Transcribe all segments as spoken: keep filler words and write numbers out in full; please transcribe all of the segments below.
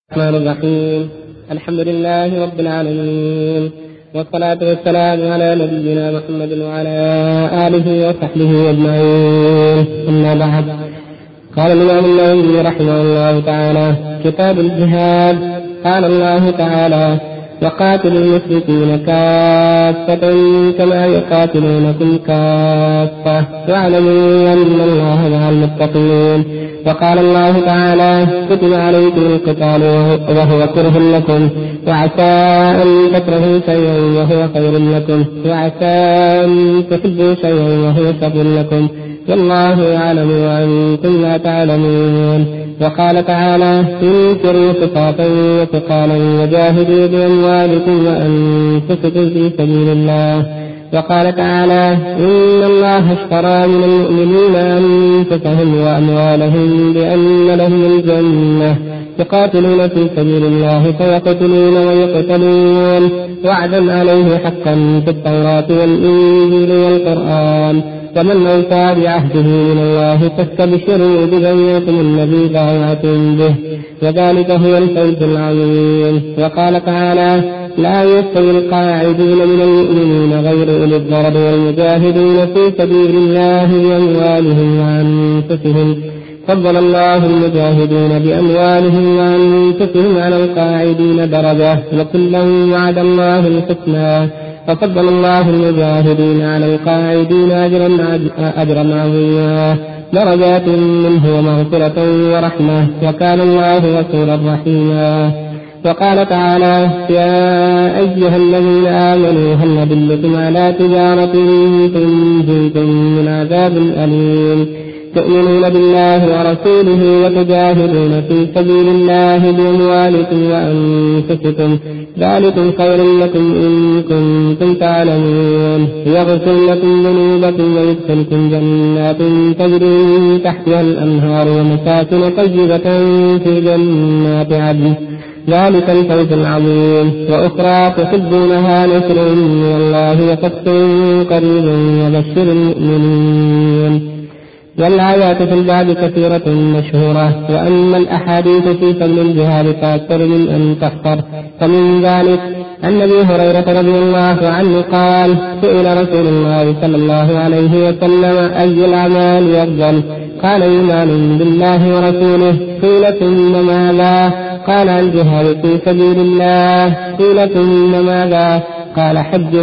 الرحمن الرحيم. الحمد لله رب العالمين، والصلاة والسلام على نبينا محمد وعلى آله وصحبه أجمعين. أما بعد، قال الإمام النووي رحمه الله تعالى: كتاب الجهاد. قال الله تعالى: وقاتلوا المشركين كافة كما يقاتلونكم كافة واعلموا أن الله مع المتقين. وقال الله تعالى: كتب عليكم القتال وهو كره لكم، وعسى أن تكرهوا شيئا وهو خير لكم، وعسى أن تحبوا شيئا وهو شر لكم، والله يعلم وأنتم لا تعلمون. وقال تعالى: انفروا خفافا وثقالا وجاهدوا بأموالكم وأنفسكم في سبيل الله. وقال تعالى: إن الله اشترى من المؤمنين أنفسهم وأموالهم بأن لهم الجنة يقاتلون في سبيل الله فيقتلون ويقتلون، وعدا عليه حقا في التوراة والإنجيل والقرآن، ومن أوفى بعهده من الله فاستبشروا ببيعكم الذي بايعتم به، وذلك هو الفوز العظيم. وقال تعالى: لا يستوي القاعدون من المؤمنين غير أولي الضرر والمجاهدون في سبيل الله بأموالهم وأنفسهم، فضل الله المجاهدين بأموالهم وأنفسهم على القاعدين درجة، وكلا وعد الله الحسنى، ففضل الله المجاهدين على القاعدين أجرا عظيما، درجات منه ومغفرة ورحمة، وكان الله غفورا رحيما. وقال تعالى: يا أيها الذين آمنوا هل ندلكم على تجارة تنجيكم من عذاب أليم، تؤمنون بالله ورسوله وتجاهدون في سبيل الله بأموالكم وأنفسكم، ذلكم خير لكم إن كنتم تعلمون، يغفر لكم ذنوبكم ويدخلكم جنات تجري من تحتها الأنهار ومساكن طيبة في جنات عدن، ذلك الفوز العظيم. وأخرى تحبونها نصر من الله وفتح قريب وبشر المؤمنين. والآيات في الباب كثيرة مشهورة، وأما الأحاديث في فضل الجهاد فأكثر من أن تحصر. فمن ذلك عن أبي هريرة رضي الله عنه قال: سئل رسول الله صلى الله عليه وسلم: أي الأعمال أفضل؟ قال: إيمان بالله ورسوله. قيل: ثم ماذا؟ قال: الجهاد في سبيل الله. قيل: ثم ماذا؟ قال: حج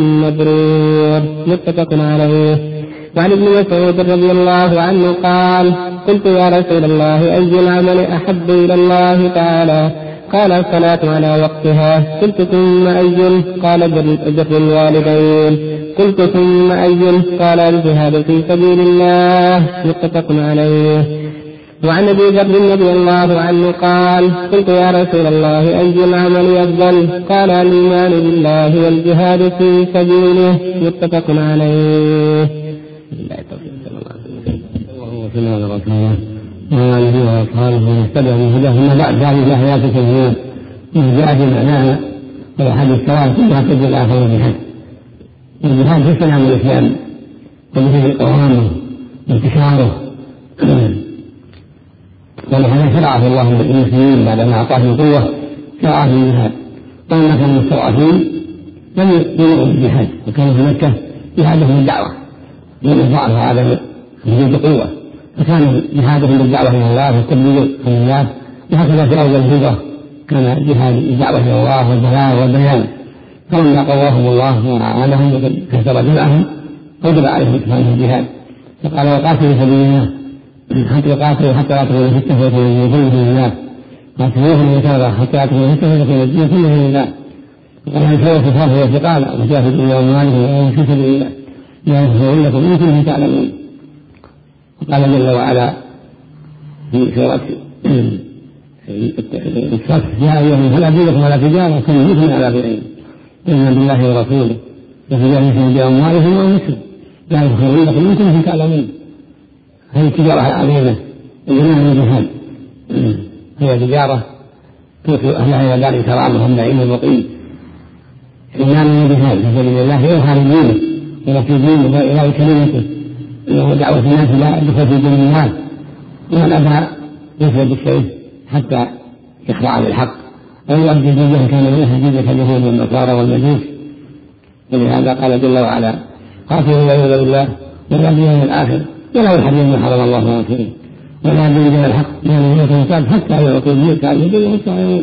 مبرور. متفق عليه. وعن ابن مسعود رضي الله عنه قال: قلت: يا رسول الله، أي العمل أحب إلى الله تعالى؟ قال: الصلاة على وقتها. قلت: ثم أي؟ قال: بر الوالدين. قلت: ثم أي؟ قال: الجهاد في سبيل الله. متفق عليه. وعن أبي ذر رضي الله عنه قال: قلت: يا رسول الله، أي العمل أفضل؟ قال: الإيمان بالله والجهاد في سبيله. متفق عليه. اللهم صل على رسول الله وعلى اله واصحابه ومن تبع من هداه. اما بعد، هذه الايات الكريمه من جاءت معناها والاحاديث الصلاه كلها تدل على فضل الجهاد. الجهاد في سلام الاسلام وبه قوامه وانتشاره، ولهذا شرعه الله للمسلمين بعدما اعطاهم قوه، شرعه الجهاد. وان كانوا مستضعفين لم يؤمنوا بالجهاد، وكانوا في مكه جهادهم الدعوه من الضعف وعدم وجود قوة، فكان جهادهم بالدعوة إلى الله والتبليغ عن الله. وهكذا في أول الهجرة كان جهاد الدعوة إلى الله والبلاغ والبيان، فلما قواهم الله وأعانهم وكثر جمعهم وجب عليهم إتمام الجهاد، فقال: وقاتلوا في سبيل الله حتى يقاتلوا حتى لا تكون فتنة ويكون الدين كله لله، قاتلوهم وكذا حتى لا تكون فتنة ويكون الدين كله لله. وقال: الخير في الخوف والثقال وجاهدوا بأموالكم وأنفسكم في سبيل الله يغفر لكم إن كنتم تعلمون. وقال جل وعلا في سورة الصف: يا أيها الذين فلا تجدكم ولا تجارة تلهيكم على غيرهم إيمان بالله ورسوله وتجاهدون بأموالهم وأنفسكم ذلك خير لكم إن كنتم تعلمون. هذه التجارة العظيمة الإيمان بالجهاد، هي تجارة توصل أهلها إلى دار الكرامة والنعيم المقيم. إيمان بالجهاد في سبيل الله يظهر دينه ونصر دينه وإلى كلمته، إنه دعوة الناس إلى دخول في دين الله، ومن أبى يفرد الشيء حتى إخضاعا للحق أو يؤدي جزءا كان منها جزء اليهود والنصارى والمجوس. ولهذا قال جل وعلا: قاتلوا يعوذ بالله ولا باليوم الآخر ولا يحرم ما حرم الله ورسوله ولا يدين الحق ما لم يكن حتى يعطوا الملك على اليدين والصائمين.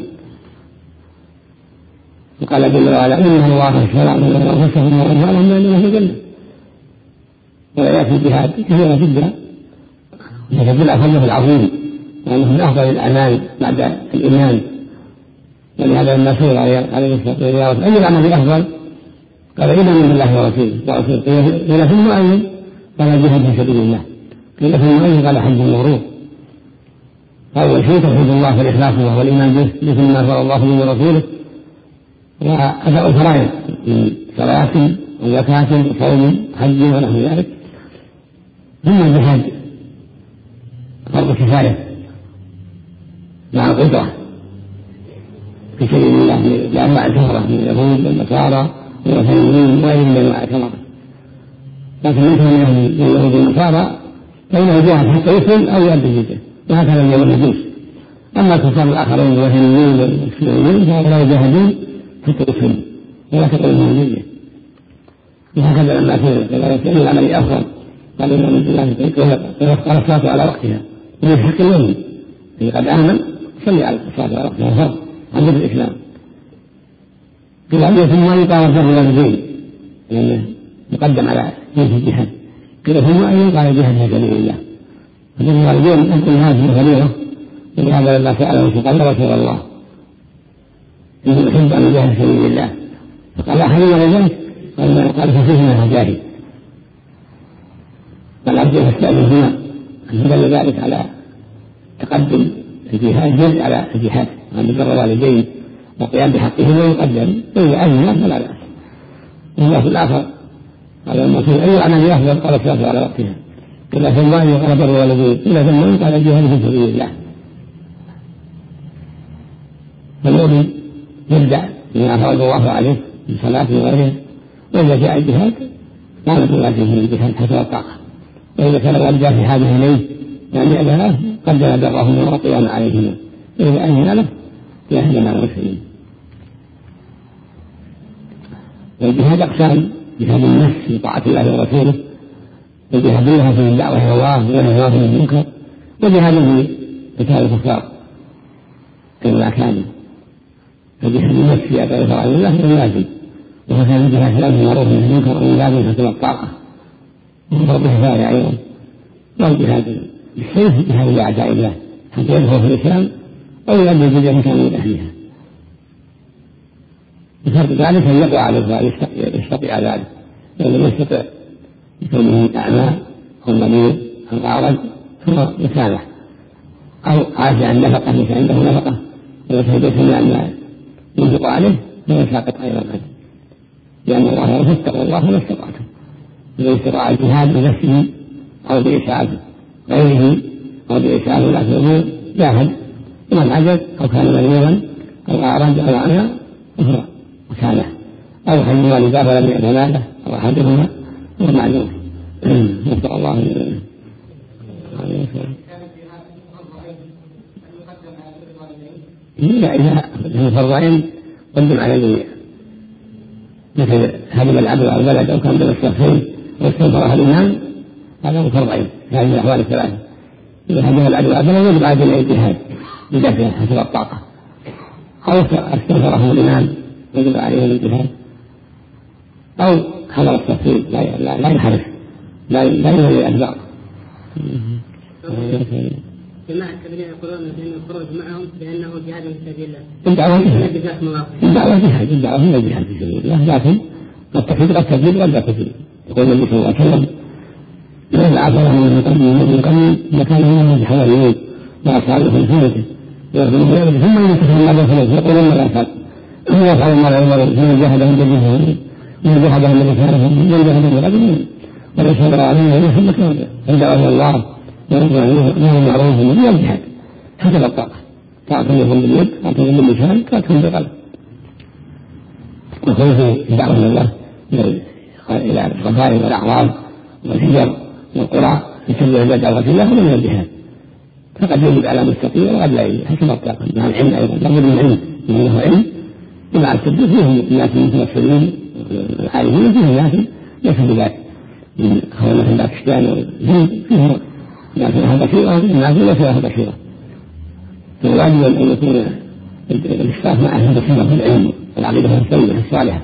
وقال جل وعلا: إن الله اشترى من أنفسهم وأموالهم بأن في الجنة. وآيات الجهاد كثيرة جدا، لكن بالأفضل العظيم وأنه من أفضل الأعمال بعد الإيمان. ولهذا لما سئل عليه الصلاة والسلام: أي العمل أفضل؟ قال: إيمان بالله ورسوله ورسوله. قيل: ثم أي؟ قال: الجهاد في سبيل الله. قيل: ثم أي؟ قال: حج مبرور. أول شيء توحيد الله والإخلاص وهو الإيمان به مثل ما أخبر الله به ورسوله، وأداء الفرائض من صلاة وزكاة وصوم حج ونحو ذلك. ثم الجهاد فرض كفاية مع القدرة في سبيل الله بأنواع الكفرة من اليهود والنصارى والوثنيين وغيرهم من أنواع الكفرة. لكن منهم من اليهود والنصارى فإنه جاهد حتى يسلم أو يؤدي الجزية، وهكذا اليوم المجوس. أما الكفار الآخرين الوثنيين والمسلمين فلا يجاهدون حتى يسلموا ولا تقبلهم الجزية. وهكذا لما كان العمل أفضل قال الإمام بالله: قال الصلاة على وقتها من حق المؤمن إذا قد آمن صلي على الصلاة على وقتها فرض عن ضد الإسلام. قيل: أن ثم يقام البر والوالدين لأنه مقدم على جنس الجهاد. قيل: ثم أن يقام الجهاد في سبيل الله. فجنس الوالدين أنقل هذه فريضة. ولهذا لما سأله قال: يا رسول الله إني أحب أن أجاهد في سبيل الله. فقال: أحد ذلك؟ قال: ففيهما فجاهد. فالعبد يستأذن هنا أن دل ذلك على تقدم الجهاد جزء على الجهاد عن بر الوالدين وقيام بحقهم ويقدم إذا أذن فلا بأس. والله في الآخر قال: المسلم أي عمل أفضل؟ قال: الصلاة على وقتها. قيل: ثم أن يقال بر الوالدين. قيل: ثم قال: الجهاد في سبيل الله. فالمؤمن يبدأ بما فرض الله عليه من صلاة وغيرها، وإذا جاء الجهاد كانت واجبه الجهاد حسب الطاقة، وإذا كان والده في حاجة إليه يعني أباه قدم برهما وقيام عليهما، إذا أذن له جاهد مع المسلمين. والجهاد أقسام: جهاد النفس في طاعة الله ورسوله، وجهاد الله في الدعوة إلى الله ونهى عن المنكر، وجهاد في قتال الكفار كما كان. فجهاد النفس في أداء فرائض الله هو لازم، وكان جهاد الأمر بالمعروف والنهي عن المنكر ومن لازم حسب الطاقة وفرض كفاية أيضا. والجهاد بالسيف جهاد لأعداء الله حتى يدخل في الإسلام أو يؤدي الجزية كان من أهلها. بشرط ذلك أن يقع على الظالم يستطيع ذلك، لأنه لم يستطع يكونه أعمى أو مريض أو أعرج ثم يسامح، أو عاجز عن نفقة ليس عنده نفقة ويشهد سمع أن ينفق عليه فيساقط أيضا عنه، لأن الله يقول: اتقوا الله ما استطعتم. إذا استطاع الجهاد بنفسه أو بإسعاف غيره أو بإسعاف ولاة الأمور جاهد، ومن عجز أو كان مريضا أو أعرج أو أعمى أخرى وسامح، أو حي والداه ولم يأت ماله أو أحدهما هو معلوم. نسأل الله عليه لا إذا فرضين قدم على الجميع، مثل هدم العبد أو البلد أو كان بالصفين واستنفرها الإمام، هذا هو فرضين في هذه الأحوال الثلاثة. إذا هدم العبد أو البلد يجب على جميع الجهاد بدفعه حسب الطاقة، أو استنفره الإمام يجب عليه الجهاد، أو حضر الصفين لا لا لا ينحرف لا لا يولي الأسباب. جماعة الذين يقولون بأن الخروج معهم بأنه جهاد في سبيل الله. الدعوة جهاد. الدعوة جهاد، الدعوة هي جهاد في سبيل الله، لكن التكفير قد تكفير ولا تكفير. يقول النبي صلى الله عليه وسلم: إذا عثر من قبل من قبل مكانه من الحواريين وأصحابه في سنته يرغبون بذلك ثم ينتهي الله فلوس يقولون لا أفعل هو يفعل ما لا يمر ثم جاهدهم بالجهاد من جاهدهم بالكفارهم من جاهدهم بالعدل وليس يدرى عليه ويحب كونه الدعوة الله يرضى عنه معروف من الجهاد حسب الطاقة. تعطيهم باليد تعطيهم باللسان تعطيهم بالقلب. وكل في الدعوة إلى الله إلى القبائل والأعراض والحجر والقرى في سبيل دعوة الله هو من الجهاد. فقد يجب على مستقيم وقد لا يجب حسب الطاقة. مع العلم أيضا لابد من علم من له علم ومع التدبير فيهم الناس المتمثلين العالمين فيهم ناس ليس بذلك من خوانة باكستان والهند فيهم ناس لها بصيرة والناس ليس لها بصيرة. فالواجب أن يكون الإشراف مع أهل البصيرة في العلم والعقيدة السليمة الصالحة.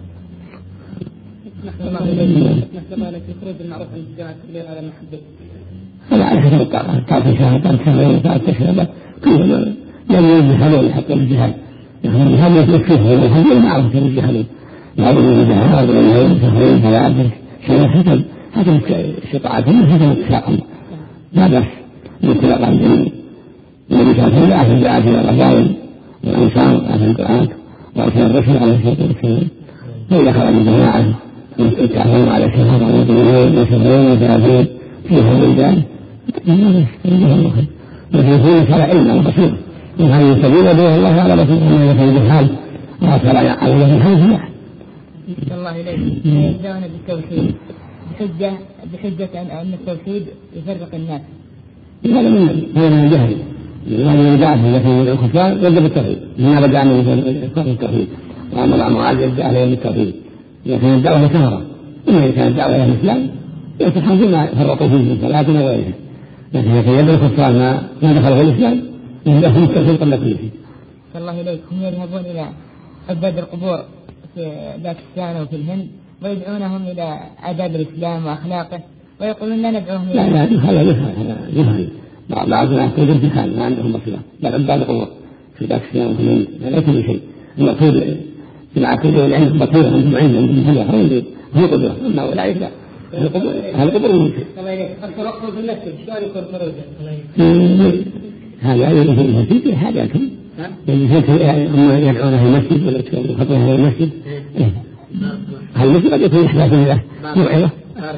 هذا على حسب الطاقة، طاقة شهر طاقة شهرين طاقة شهر كلهم لم يجهلون حتى الجهاد يعني الجهاد يكفيه والحديث معروف الجهاد يعرض الجهاد والعلم شهرين ثلاثة شهر حسب حسب استطاعتهم حسب اتفاقهم لا بأس بالاتفاق عن العلم. النبي صلى الله عليه وسلم أهل الدعاة إلى الرذائل والأنصار أهل القرآن وأرسل الرسل عليه الصلاة والسلام فإذا خرج الجماعة يتعلمون على شهر ويطلبون وشهرين وثلاثين فيها البلدان فإنه الله خير لكن يكون على علم وبصيرة من هذه السبيل ودعوه الله على بصيرة ومن يكون بالحال وأصل على وجه الحال فلاح. الله إليك يبدأون بالتوحيد بحجة بحجة أن التوحيد يفرق الناس. هذا من هذا من الجهل وهذا من دعوة التي من الخسران يبدأ بالتوحيد هنا بدأ من التوحيد وأمر معاذ يبدأ عليه بالتوحيد. إذا كانت الدعوة كثرة إذا كانت الدعوة إلى الإسلام يتحمل فيما فرطوا فيه من صلاة وغيرها لكن إذا كان يبدأ الخسران ما دخل في الإسلام يهدفهم التوحيد قبل كل شيء. الله إليك هم يذهبون إلى عباد القبور في باكستان وفي الهند ويدعونهم إلى آداب الإسلام وأخلاقه ويقولون لا ندعوهم إلى لا لا هذا جهل جهل بعض الناس يقول جهل ما عندهم بصيرة بل عباد القبور في باكستان وفي الهند لا كل شيء المقصود في العقيدة والعلم بصيرة عندهم علم عندهم هدى هو قدرة أما أولئك لا هذا قدر من شيء. الله إليك أكثر وقت في المسجد شلون يكون خروجه؟ هذا يكون في المسجد حاجاتهم هم يدعونه في المسجد ولا يخطونه في المسجد هل المسجد قد يكون يحتاج إلى موعظة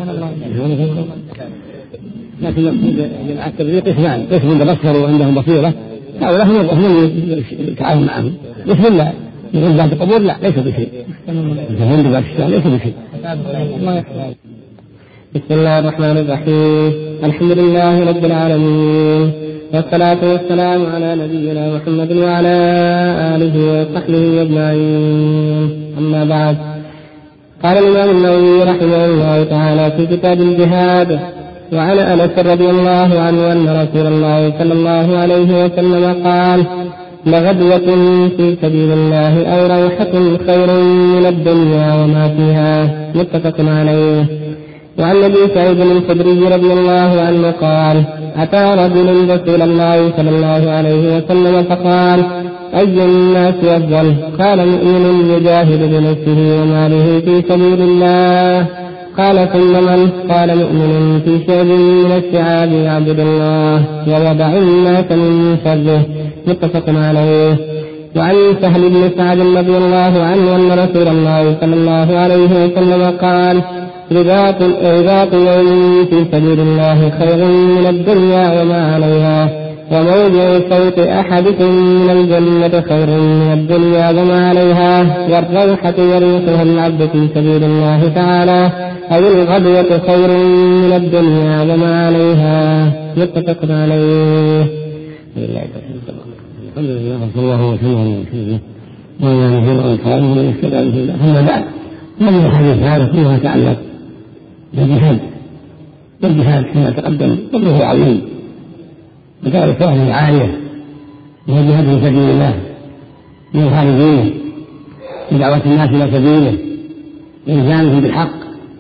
لكن جماعة التبليغ قسمان قسم تبصروا وعندهم بصيرة هؤلاء هم يتعاون معهم بسم الله يقول بعد القبور لا ليس بشيء الهند باكستان ليس بشيء. بسم الله الرحمن الرحيم الحمد لله رب العالمين والصلاة والسلام على نبينا محمد وعلى آله وصحبه أجمعين أما بعد. قال الإمام النووي رحمه الله تعالى في كتاب الجهاد وعن أنس رضي الله عنه أن رسول الله صلى الله عليه وسلم قال لغدوة في سبيل الله أو روحة خير من الدنيا وما فيها متفق عليه. وعن أبي سعيد الخدري رضي الله عنه قال أتى رجل رسول الله صلى الله عليه وسلم فقال أي الناس أفضل؟ قال مؤمن يجاهد بنفسه وماله في سبيل الله. قال ثم من؟ قال مؤمن في شعب من الشعاب يعبد الله ويدع الناس من شره متفق عليه. وعن سهل بن سعد رضي الله عنه أن رسول الله صلى الله عليه وسلم قال رباط يوم في سبيل الله خير من الدنيا وما عليها وموضع صوت أحدكم من الجنة خير من الدنيا وما عليها والروحة يريحها العبد في سبيل الله تعالى أو الغدوة خير من الدنيا وما عليها متفق عليه. الحمد لله صلى الله وسلم على رسوله وعلى آله وأصحابه ومن اهتدى بهداه. أما بعد هذه الحديث هذا كلها يتعلق بالجهاد والجهاد كما تقدم فضله عظيم وكان فضله عالية وهو جهاد في سبيل الله لإظهار دينه بدعوة الناس إلى سبيله وإلزامهم بالحق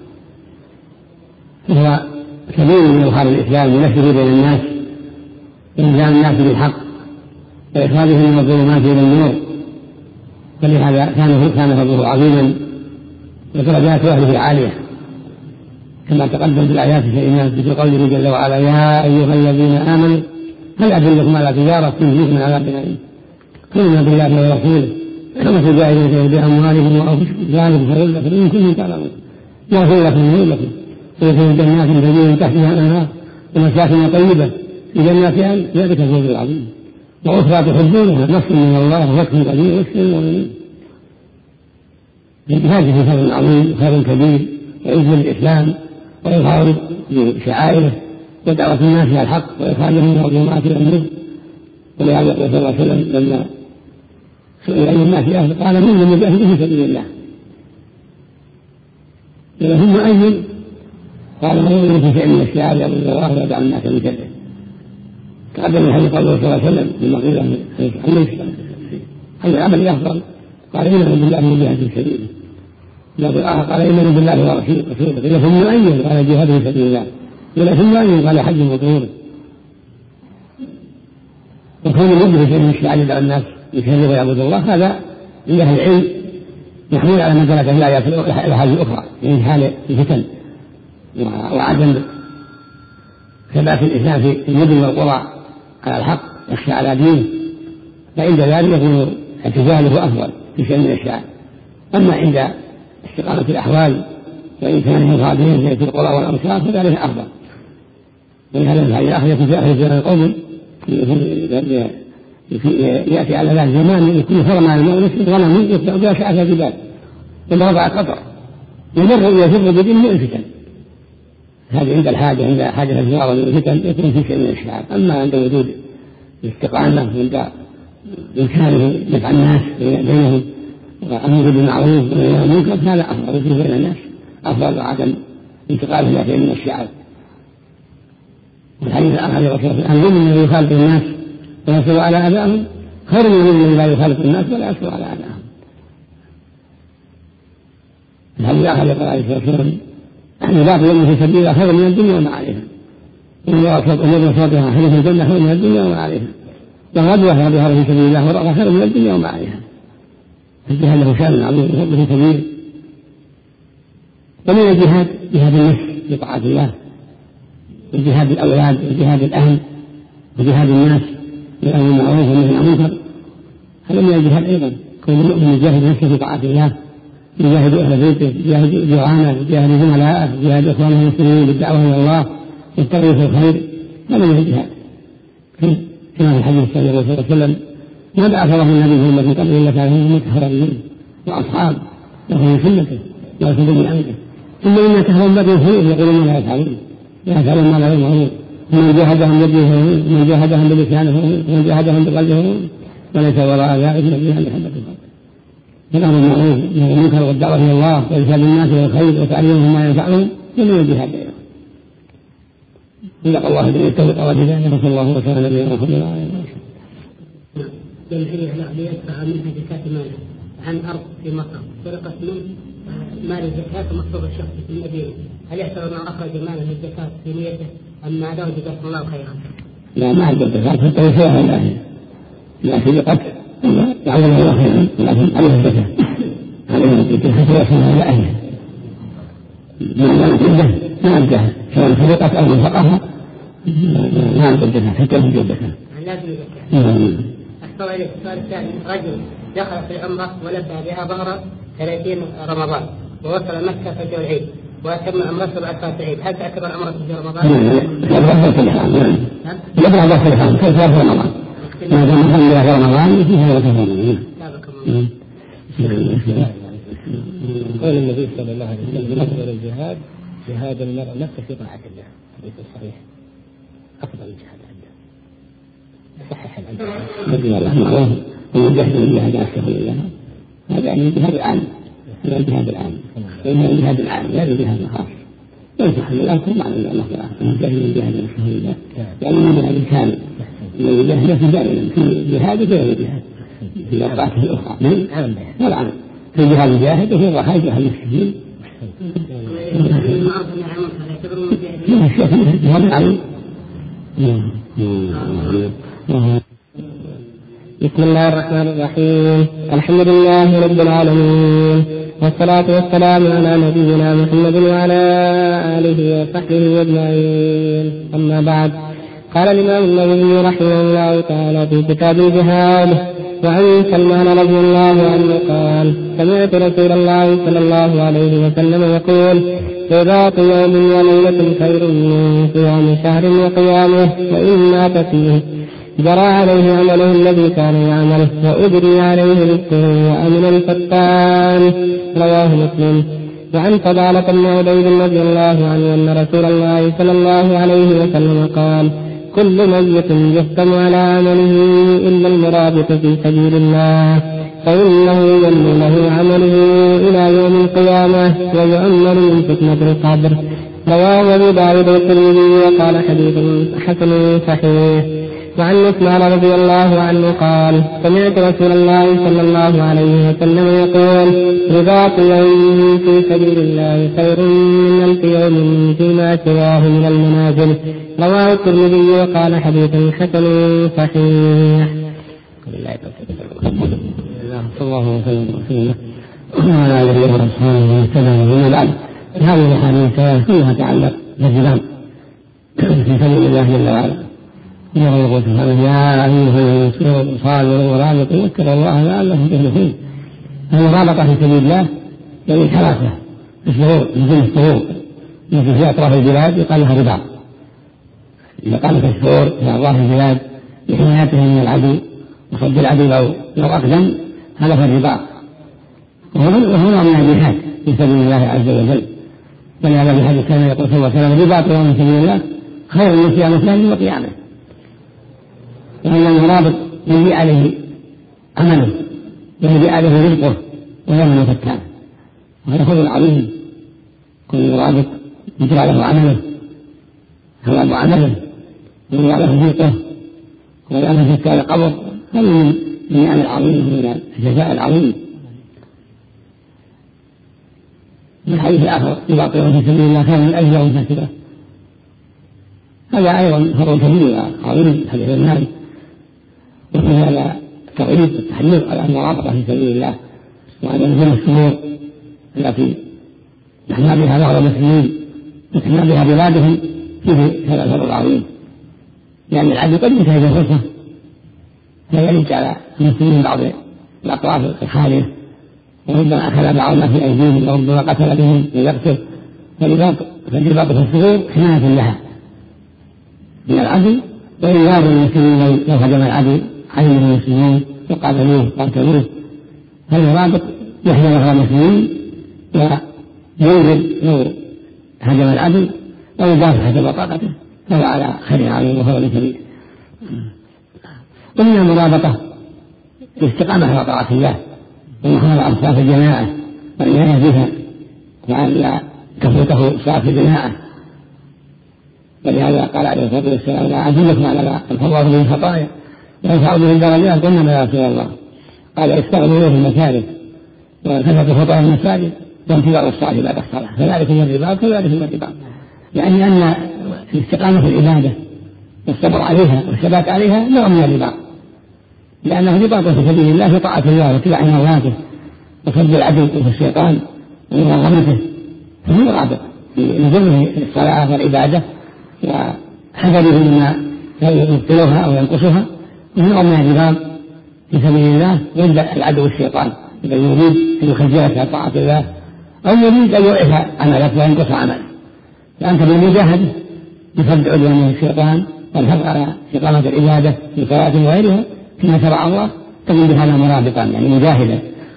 فهو سبيل من إظهار الإسلام ونشره بين الناس وإلزام الناس بالحق وإخراجهم من الظلمات إلى النور فلهذا كان كان فضله عظيما ودرجات أهله عالية كما تقدم في الآيات الكريمات في قوله جل وعلا يا أيها الذين آمنوا هل أدلكم على تجارة تنجيكم من عذاب أليم تؤمنون بالله ورسوله كما تجاهدون بأموالكم وأنفسكم ذلك خير لكم إن كنتم تعلمون يغفر لكم ذنوبكم ويدخلكم جنات تجري من تحتها الأنهار ومساكن طيبة في جنات عدن ذلك الفوز العظيم وأخرى تحبونها نصر من الله وفتح قدير وبشر المؤمنين. الجهاد في خير عظيم وخير كبير وعز الإسلام وإظهار شعائره ودعوة الناس إلى الحق وإخراجهم من الظلمات إلى النور. ولهذا يقول صلى الله عليه وسلم لما سئل أي الناس أهل قال من لم يجاهد في سبيل الله. إذا هم أي قال من يؤمن في شيء من الشعار يأمر الله ويدع الناس من شره. تقدم الحديث قوله صلى الله عليه وسلم لما قيل له حي العمل أفضل قال إيمان بالله وجهاد في سبيله. يقول آخر قال إيمان بالله ورسوله. قيل ثم أي قال جهاد في سبيل الله. قيل ثم أي قال حج مبرور. وكون يؤمن في شيء من الشعار يدع الناس يشهد ويعبد الله هذا عند أهل العلم محمول على ما دلت في الآيات الأخرى الأخرى من حال الفتن وعدم ثبات الإسلام في المدن والقرى على الحق يخشى على دينه، فعند ذلك يكون اعتزاله أفضل في شيء من الشعار. أما عند استقامة الأحوال وإمكانه الغابرين في القرى والأمصار فذلك أفضل. ولهذا الحديث الآخر يكون في آخر زمان قوم يأتي على ذلك زمان يكون فرما على الماء ونسل غنم يطلع بها شعث الجبال ثم وضع قطر يمر يفر بدين الفتن. هذه عند الحاجة عند حاجة الزوار والفتن يكون في شيء من الشعار. أما عند وجود الاستقامة عند إمكانه نفع الناس بينهم وأمر بالمعروف ونهي عن المنكر هذا أفضل يكون بين الناس أفضل وعدم انتقال إلى شيء من الشعار. والحديث الآخر يقول الظلم الذي يخالف الناس ويصبر على أعدائهم خير من الذي لا يخالف الناس ولا يصبر على أعدائهم. الحديث الآخر يقول عليه الصلاة والسلام الباطل يوم في سبيل الله خير من الدنيا وما عليها. أمور صوتها خير في الجنة خير من الدنيا وما عليها. وغدوة بها في سبيل الله ورأى خير من الدنيا وما عليها. الجهاد له شأن عظيم وفضل كبير. ومن الجهاد جهاد النفس بطاعة الله وجهاد الأولاد وجهاد الأهل وجهاد الناس بالأمر بالمعروف والنهي عن المنكر. هذا من الجهاد أيضا كون المؤمن يجاهد نفسه في طاعة الله يجاهد أهل بيته يجاهد جيرانه يجاهد زملائه يجاهد إخوانه المسلمين بالدعوة إلى الله يتقي في الخير. هذا من الجهاد كما في الحديث صلى الله عليه وسلم ما بعث الله النبي في أمة قبل إلا كان هم متحررين وأصحاب لهم سنته ويأخذون من أمره. ثم إن كهرهم بدوا فيه يقولون لا يفعلون لا يفعلون ما لا يفعلون. من جاهدهم بيده ومن جاهدهم بلسانه ومن جاهدهم بقلبه وليس وراء ذلك من الجهاد حبة الفضل. الأمر بالمعروف والنهي عن المنكر والدعوة إلى الله وإرشاد الناس إلى الخير وتعليمهم ما ينفعهم من الجهاد أيضا. إذا الله بأن يتوق وجهاده صلى الله وسلم نبينا محمد وعلى آله وسلم. ينحني على يدفع منها زكاة ماله عن أرض في مصر سرقت منه مال الزكاة ومقصود الشخص في المدينة، هل يعتبر ما أخرج ماله من الزكاة في نيته أم ما له جزاكم الله خيرا؟ لا ما عند الزكاة حتى يسويها الله لا سرقت يعود الله خيرا لكن عليه الزكاة عليه الزكاة حتى يسويها إلى أهلها ما عنده ما عنده سواء سرقت أو نفقها ما عنده الزكاة حتى يسوي الزكاة. لازم الزكاة. أحصل إليك السؤال الثاني رجل دخل في العمرة ولبى بها ظهر ثلاثين رمضان ووصل مكة في يوم العيد وأتم عمرته بعد صلاة العيد، هل تعتبر عمرته في رمضان؟ يبرأ في الحرام يبرأ في الحرام كيف في رمضان؟ ما دام محمد في رمضان فيها وكفر. قال النبي صلى الله عليه وسلم أفضل الجهاد جهاد المرء نفسه في طاعة الله. حديث صحيح أفضل الجهاد عنده صحيح الأمر ويجاهد الجهاد نفسه لله هذا يعني الجهاد العام هذا الجهاد العام لأنه الجهاد العام لا الجهاد الخاص ينصح الله كل معنى المخبرة يجاهد الجهاد نفسه لله لأنه الجهاد الكامل الذي يجاهد نفسه دائما في جهاد وغير الجهاد في أوقاته الأخرى والعام في جهاد الجاهد وفي الرخاء جهاد نفسه لا الشيخ الجهاد العام. بسم الله الرحمن الرحيم. الحمد لله رب العالمين والصلاة والسلام على نبينا محمد وعلى آله وصحبه أجمعين. أما بعد، قال الإمام النووي رحمه الله تعالى في كتاب الجهاد: وعن سلمان رضي الله عنه قال: سمعت رسول الله صلى الله عليه وسلم يقول: رباط يوم وليلة خير من صيام شهر وقيامه، وإن مات فيه جرى عليه عمله الذي كان يعمله وأجري عليه رزقه وأمن الفتان. رواه مسلم. وعن فضالة بن عبيد رضي الله عنه أن رسول الله صلى الله عليه وسلم قال: كل ميت يختم على عمله إلا المرابط في سبيل الله فإنه يمن له عمله إلى يوم القيامة ويؤمن من فتنة القبر. رواه أبو داود والترمذي وقال حديث حسن صحيح. وعن عثمان رضي الله عنه قال: سمعت رسول الله صلى الله عليه وسلم يقول: رباط يوم في سبيل الله خير من ألف يوم فيما سواه من المنازل. رواه الترمذي وقال حديث حسن صحيح. صلى الله عليه وسلم وعلى آله وصحبه وسلم. ومن بعد هذه الأحاديث كلها تتعلق بالجهاد في سبيل الله جل وعلا. يقول سبحانه: يا أيها المسلمون صالوا ورابطوا واتقوا الله لعلكم تفلحون. المرابطة في سبيل الله يعني الحراسة في الشهور مثل الشهور التي في أطراف البلاد يقال لها رباط. إذا قامت الشهور في أطراف البلاد لحمايتها من العدو وصد العدو لو لو أقدم هذا في الرباط، وهو من الجهاد في سبيل الله عز وجل. ولهذا في حديث كان يقول صلى الله عليه وسلم: الرباط يوم في سبيل الله خير من صيام الثاني وقيامه. وأن المرابط يجي عليه عمله ويجي عليه رزقه ويمن فتان، وهذا خير عظيم. كل مرابط يجرى له عمله ثواب عمله ويجرى له رزقه ويأمن فتان القبر. هذا من النعم العظيم من الجزاء العظيم. من الحديث الآخر: رباط يوم في سبيل الله خير من ألف يوم فاسدة. هذا أيضا خير كبير عظيم حديث المال. وفي هذا التغيير والتحريض على المرابطة في سبيل الله وعلى نزول الشهور التي نحن بها بعض المسلمين نحن بها بلادهم فيه هذا الفضل العظيم، لأن العدو قد ينتهز الفرصة فيلج على المسلمين بعض الأطراف الخالية، وربما أخذ بعض ما في أيديهم وربما قتل بهم ليقتل. فالرباط في الشهور حماية لها من العدو وإنذار المسلمين لو هجم العدو عليهم المسلمين وقاتلوه وقتلوه. فالرابط يحمي ظهر المسلمين وينزل لو هجم العدو ويدافع حسب طاقته، فهو على خير عظيم وفضل كبير. ومن المرابطة الاستقامة على طاعة الله ومحافظة على صلاة الجماعة والعناية بها وألا تفوته صلاة الجماعة. ولهذا قال عليه الصلاة والسلام: لا أدلكم على ما يمحو الله به الخطايا ويرفع به الدرجات. قلنا: يا رسول الله. قال: استغفروا في المساجد وكثرة خطى المساجد وانتظار الصلاة بعد الصلاة، فذلك هو الرباط كذلك هو الرباط. يعني أن الاستقامة في العبادة والصبر عليها والثبات عليها نوع من الرباط، لأنه رباط في سبيل الله في طاعة الله واتباع مرضاته وصد العدو والشيطان ومراقبته، فهو رابط لنزله الصلاة والعبادة وحذره مما يبطلها أو ينقصها، وهو من الرباط في سبيل الله ضد العدو والشيطان إذا يريد أن يخجلك على طاعة الله أو يريد أن يوقف عملك وينقص عملك، فأنت بالمجاهدة بصد عدوان الشيطان والحفظ على استقامة العبادة في صلاة وغيرها فيما شرع الله تكون بهذا مرابطا يعني مجاهدا.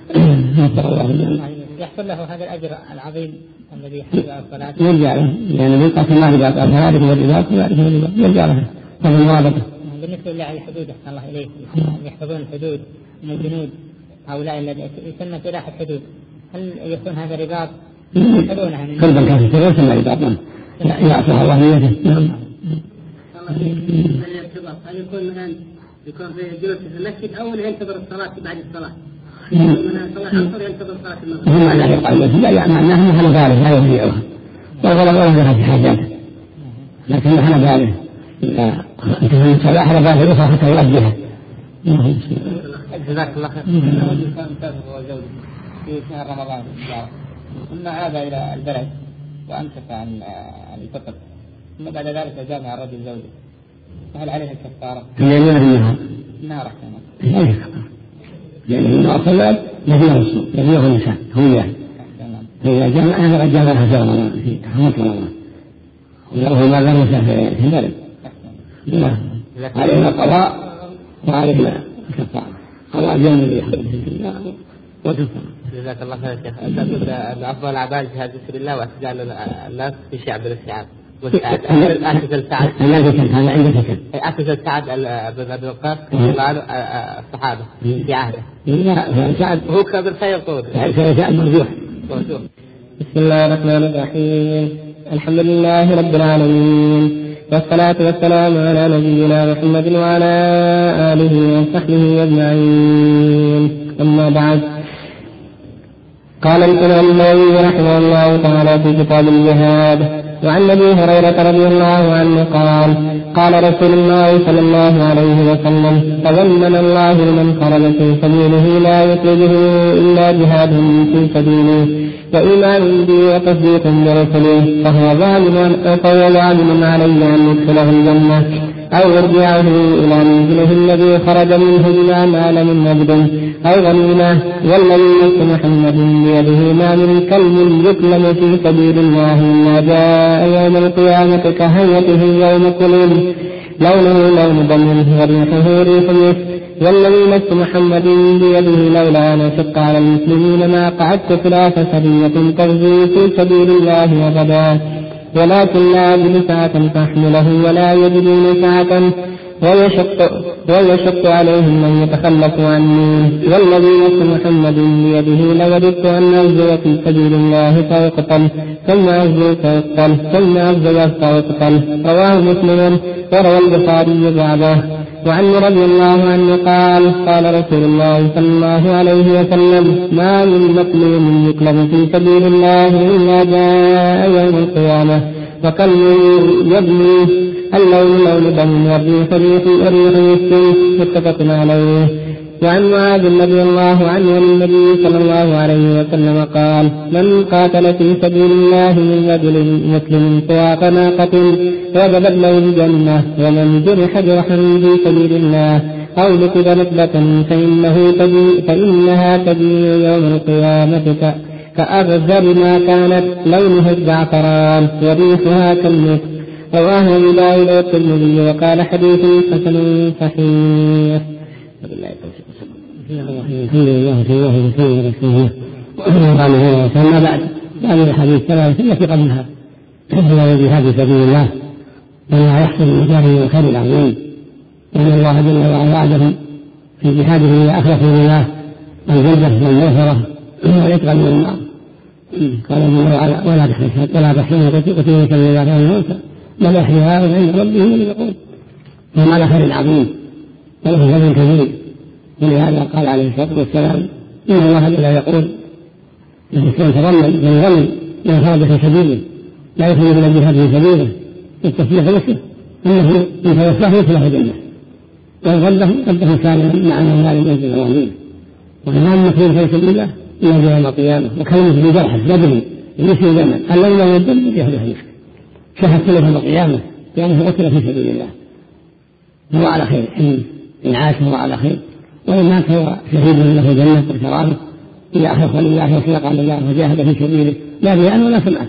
يحصل له هذا الأجر العظيم الذي يحصل على الصلاة. يرجع له يعني بالقسم الله رباط الصلاة والرباط كذلك الرباط يرجع له هذا المرابطة. بالنسبة لله الحدود أحسن الله إليه يحفظون الحدود من الجنود هؤلاء الذين يسمى سلاح الحدود، هل يكون هذا رباط؟ كلبا كان في السبيل يسمى رباط يعصى الله نيته. نعم. هل يكون مثلا يكون في جلوس في المسجد أو ينتظر الصلاة بعد الصلاة؟ هم معناه يقال المسجد لا معناه نحن بالغ لا يضيعها والغلط ولا يدخل في حاجاته، لكن نحن بالغ إذا أنت في الصلاة على بالغ أخرى حتى يؤديها. جزاك الله خير. كان مسافر هو وزوجته في شهر رمضان ثم عاد إلى البلد وأمسك عن الفطر، ثم بعد ذلك جامع الرجل زوجه، فهل عليه الكفارة؟ في الليل ولا في النهار؟ النهار أحسن. لا يكفر، لأن النهار صلاة يبيه الصوم يبيه النساء هو يعني. فإذا جامع فقد جامعها في رمضان في حرمة رمضان وله ما لا مسافر في البلد. علينا القضاء وعلينا الكفارة. قضاء اليوم الذي يحدث وتنصر. جزاك الله خير يا شيخ. تقول أن أفضل الأعمال جهاد في سبيل الله واعتزال الناس في شعب الاستيعاب. اعتزل سعد هذا عندك كم؟ اعتزل سعد بن أبي وقاص الصحابة في عهده. لا سعد هو كبر سيقول. سعد مرجوح. بسم الله الرحمن الرحيم. الحمد لله رب العالمين والصلاة والسلام على نبينا محمد وعلى آله وصحبه أجمعين. أما بعد، قال الإمام النووي رحمه الله تعالى في كتاب الجهاد: وعن أبي هريرة رضي الله عنه قال: قال رسول الله صلى الله عليه وسلم: تضمن الله لمن خرج في سبيله لا يخرجه إلا جهاد في سبيله وإيمان بي وتصديق برسله فهو ظالم فهو ظالم علي أن يدخله الجنة أو يرجعه إلى منزله الذي خرج منه بلا مال من نجد أو غنيمة. والذي نفس محمد بيده ما من كلب يكلم في سبيل الله إلا جاء يوم القيامة كهيئته يوم كلب لونه لون دم وريحه ريح مسك. والذي نفس محمد بيده لولا أن أشق على المسلمين ما قعدت خلاف سرية تغزو في سبيل الله وغدا، ولكن لا أجد ساعة فأحمله ولا يجدون ساعة ويشق, ويشق عليهم من يتخلف عني. والذي نفس محمد بيده لوددت أن أغزو في سبيل الله فأقتل ثم أغزو فأقتل ثم أغزو فأقتل. رواه مسلم وروى البخاري بعده. وعن رضي الله عنه قال: قال رسول الله صلى الله عليه وسلم: ما من مظلوم يقلب في سبيل الله إلا جاء يوم القيامة وكلب يبني اللون لون دم والريح ريح ريح مسك. متفق عليه. وعن معاذ رضي الله عنه النبي صلى الله عليه وسلم قال: من قاتل في سبيل الله من رجل مسلم فواق ناقة وجبت له الجنة، ومن جرح جرحا في سبيل الله أو نكب نكبة فإنه تجي فإنها تجي يوم القيامة كأبذر ما كانت لونها الزعفران وريحها كالمسك. رواه أبو داود والترمذي وقال: حديث حسن صحيح. الحمد لله في الله وسلم رسوله وعلى وسلم. بعد بعد الحديث الثلاثة التي قبلها هو الجهاد في سبيل الله وما يحصل من المجاهدين الخير العظيم، وأن الله جل وعلا وعدهم في جهاده إذا أخلصوا لله الجنة والمغفرة والعتق من النار. قال الله تعالى: ولا تحزن ولا تحزن قتلوا في سبيل الله فهم الموتى بل أحياء عند ربهم يرزقون. وهم على خير عظيم وله فضل كبير. ولهذا قال عليه الصلاة والسلام: إن الله لا يقول الإسلام تضمن من ظلم من خرج في سبيله لا يخرج من الجهاد في سبيله التسبيح نفسه أنه إن توفاه يدخله الجنة وإن رده رده سالما مع أنه لا ينزل الرحيم. وإمام مكروه في سبيل الله إلى يوم القيامة وكلمه بجرحه بدنه يمشي الجنة اللون لا يدل بيهده المسك شهد كله يوم القيامة لأنه قتل في سبيل الله. هو على خير إن عاش هو على خير، وإن مات هو شهيد له الجنة وشرابه إذا أخلص لله وصدق على الله وجاهد في سبيله لا رياء ولا سمعة.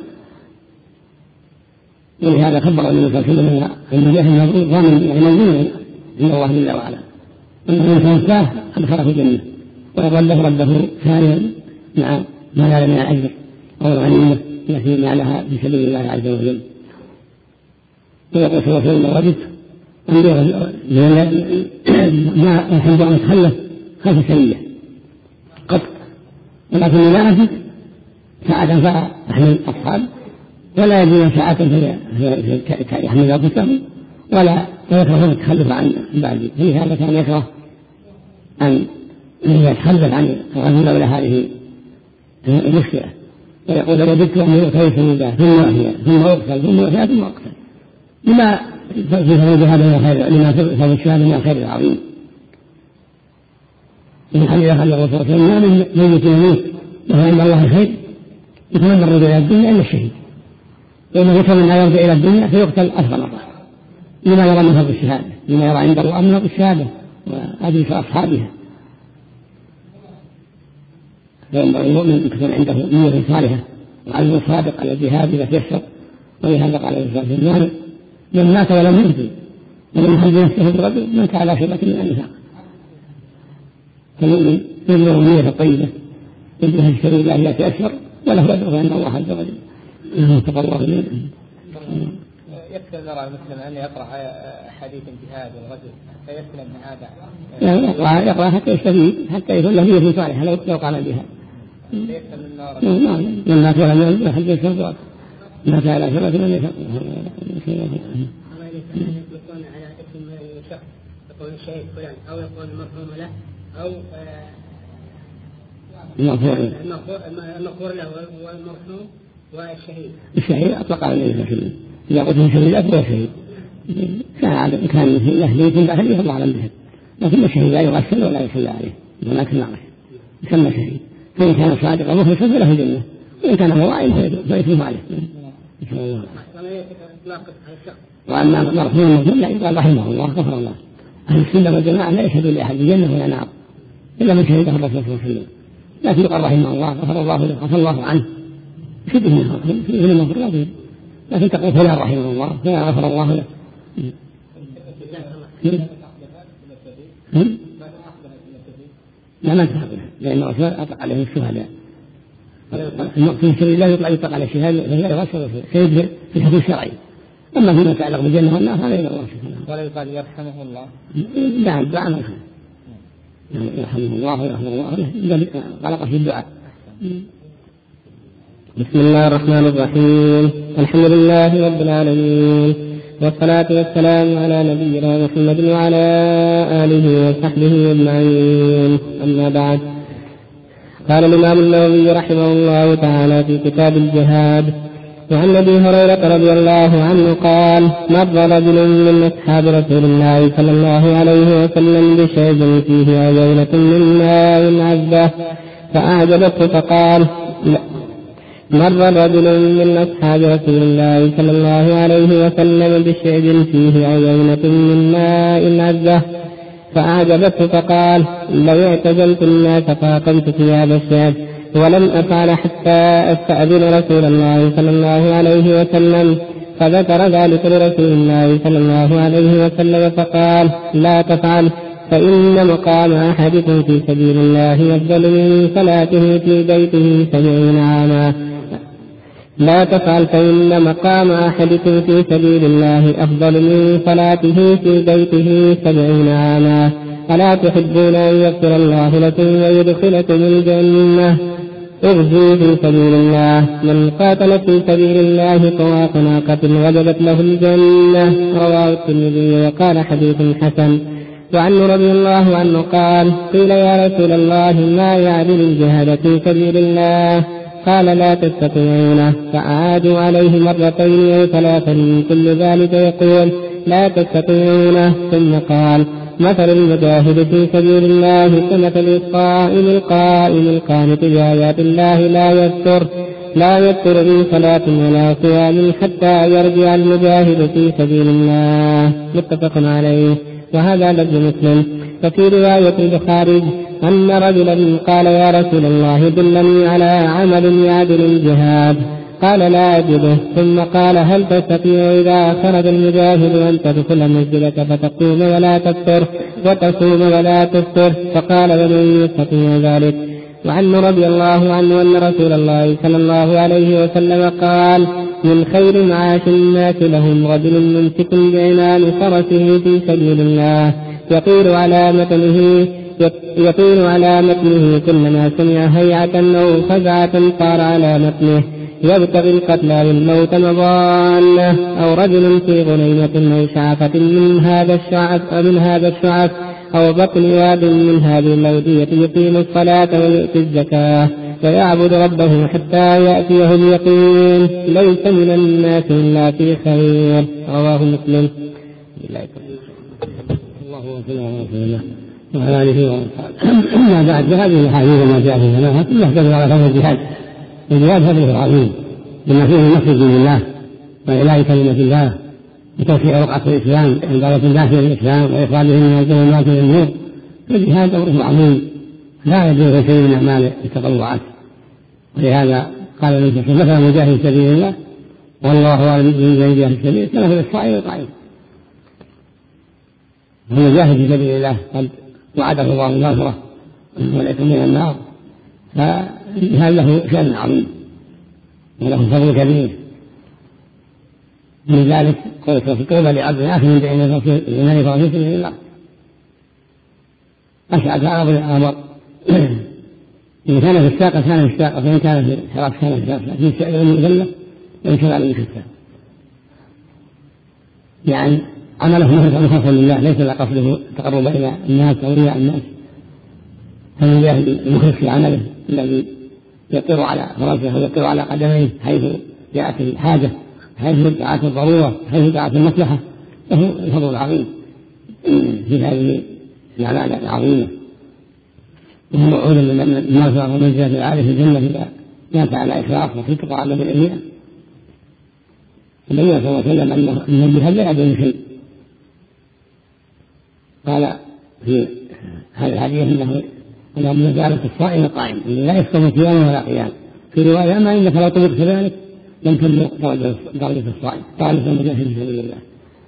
ولهذا خبر النبي صلى الله عليه وسلم أن الجاهل ضامن ومنزول عند الله جل وعلا، أنه إن توفاه أدخله الجنة ويرده رده ثانيا مع ما نال من الأجر أو الغنيمة التي نالها في سبيل الله عز وجل. ويقول صلى الله عليه وسلم: وجدت ما الحمد لله يتخلف خلف سرية قط، ولكن لا أجد ساعة فأحمل أصحاب ولا يجب ساعة يحمل أبوكهم ولا يكره التخلف عن بعدي. في هذا كان يكره أن يتخلف عن الغنيمة ولا هذه المشكلة، ويقول: وجدت أن يؤتي سيدا ثم أحيا ثم أقتل ثم أحيا ثم أقتل لما في هذا من الخير لما في الشهادة من الخير العظيم. من حديث خلق الله صلى الله عليه وسلم: ما من ميت يموت له عند الله خير يتمنى الرجوع إلى الدنيا إلا الشهيد، لأنه يتمنى أن يرجع إلى الدنيا فيقتل ألف مرة لما يرى من فضل الشهادة، لما يرى عند الله من فضل الشهادة وأجلس أصحابها. فينبغي المؤمن أن تكون عنده نية صالحة وعزم صادق على الجهاد إذا تيسر. ولهذا قال عليه الصلاة والسلام: من مات ولم يهدي ولم يهدي نفسه برجل مات على شبكة من النفاق. فالمؤمن يبلغ النية الطيبة يجب الشريك أن يتأثر وله أجر عند الله عز وجل. تقى الله منه. يكفي نرى المسلم أن يقرأ حديث الجهاد والغزو فيسلم من هذا. لا يقرأ يقرأ حتى يستفيد حتى يكون له نية صالحة لو لو قام بها. يسلم من النار. نعم لما كان من الجهاد حتى يستفيد ما كان لا شرط من يفعل. يطلقون على اسم شخص يقول الشهيد فلان أو يقول المرحوم له أو المغفور له والمرحوم والشهيد. الشهيد أطلق عليه الشهيد. إذا قلت الشهيد أكبر شهيد كان كان له يكون أهله الله أعلم به، لكن الشهيد لا يغسل ولا يصلى عليه ولكن نعرف يسمى شهيد. فإن كان صادقا مخلصا فله الجنة، وإن كان مضاعفا فيتوب عليه. وأما مرحوم المرحوم لا يقال رحمه الله غفر الله. أهل السنة والجماعة لا يشهدون لأحد بجنة ولا نار إلا من شهده الرسول صلى الله عليه وسلم، لكن يقال رحمه الله غفر الله له غفر الله عنه شبه منه في المغفر الله، لكن تقول فلان رحمه الله فلان غفر الله له. لا ما تحقنا لأن الرسول أطلق عليه الشهداء. في سبيل الله يطلق يطلق على الشهادة فهي غسل سيد في الحكم الشرعي. أما فيما يتعلق بالجنة والنار هذا إلى الله سبحانه. ولا يقال يرحمه الله. نعم دعاء ما يرحمه الله ويرحمه الله غلق في الدعاء. بسم الله الرحمن الرحيم. الحمد لله رب العالمين والصلاة والسلام على نبينا محمد وعلى آله وصحبه أجمعين. أما بعد، قال الإمام النووي رحمه الله تعالى في كتاب الجهاد: وعن أبي هريرة رضي الله عنه قال: مر رجل من أصحاب رسول الله صلى الله عليه وسلم بشيء فيه عيينة من ماء عذبة فأعجبته فقال مر رجل من أصحاب رسول الله صلى الله عليه وسلم بشيء فيه عيينة من ماء عذبة فأعجبته فقال: لو اعتزلت الناس فأقمت ثياب الشعب ولم أفعل حتى أستأذن رسول الله صلى الله عليه وسلم. فذكر ذلك لرسول الله صلى الله عليه وسلم فقال: لا تفعل، فإن مقام أحدكم في سبيل الله أفضل من صلاته في بيته سبعين عاما. لا تفعل فإن مقام أحدكم في سبيل الله أفضل من صلاته في بيته سبعين عاما. ألا تحبون أن يغفر الله لكم ويدخلكم الجنة؟ اغزوا في سبيل الله، من قاتل في سبيل الله طواق ناقة وجبت له الجنة. رواه الترمذي وقال حديث حسن. وعنه رضي الله عنه قال: قيل يا رسول الله ما يعدل الجهاد في سبيل الله؟ قال: لا تستطيعونه. فأعادوا عليه مرتين أو ثلاثا كل ذلك يقول: لا تستطيعونه. ثم قال: مثل المجاهد في سبيل الله كمثل القائم القائم القانت بآيات الله لا يذكر لا يذكر من صلاة ولا صيام حتى يرجع المجاهد في سبيل الله. متفق عليه. وهذا لفظ مسلم. ففي رواية البخاري أن رجلا قال: يا رسول الله دلني على عمل يعدل الجهاد. قال: لا أجده. ثم قال: هل تستطيع إذا خرج المجاهد أن تدخل مسجدك فتقوم ولا تفطر وتصوم ولا تفطر؟ فقال: ومن يستطيع ذلك؟ وعنه رضي الله عنه أن رسول الله صلى الله عليه وسلم قال: من خير معاش الناس لهم رجل ممسك بعنان فرسه في سبيل الله يطير على متنه يطير على متنه كلما سمع هيعة أو فزعة طار على متنه يبتغي القتل والموت مضانة. أو رجل في غنيمة أو شعفة من هذا الشعف من هذا الشعف أو بطن واد من هذه الأودية يقيم الصلاة ويؤتي الزكاة ويعبد ربه حتى يأتيه اليقين ليس من الناس إلا في خير. رواه مسلم. الله أكبر. وعلى آله وصحبه. أما بعد، فهذه الأحاديث وما جاء في الجماعة كلها تدل على فضل الجهاد. الجهاد فضله عظيم بما فيه نصر دين الله وإعلاء كلمة الله وتوسيع رقعة الإسلام وإنقاذ الناس إلى الإسلام وإخراجهم من الظلمات إلى النور. فالجهاد أمره عظيم لا يجوز شيء من أعمال التطوعات. ولهذا قال النبي صلى الله عليه وسلم: مثل مجاهد في سبيل الله والله أعلم بالمجاهد في سبيل الله كمثل الصائم والقائم. والمجاهد في سبيل الله قد وعده الله المغفرة والعتق من النار، الجهاد له شأن عظيم وله فضل كبير. من ذلك قول طوبى لعبد آخر من دعين الإيمان فرسول في الله أشعث أغبر الأمر. إن كان في الساقة كان في الساقة، وإن كان في الحراس كان في الحراس، لكن السائل المذلة وإن كان المكسر يعني عمله مخلصا لله، ليس لقصده تقرب إلى الناس أو رياء الناس. فمن المخلص في عمله الذي يطير على فرسه ويطير على قدميه حيث جاءت الحاجة، حيث جاءت الضرورة، حيث جاءت المصلحة، له الفضل العظيم في هذه الأعمال العظيمة. وهو موعود بالمغفرة والمنزلة العالية في الجنة إذا مات على إخلاص وصدق وعمل بالإيمان. النبي صلى الله عليه وسلم أن الجهاد لا يعدل شيء. قال في هذا الحديث أنه أنه من زيارة الصائم قائم لا يفطر صياما ولا قيام. في رواية ما إنك لو طلبت كذلك لم تبلغ درجة الصائم، قال المجاهد في سبيل الله.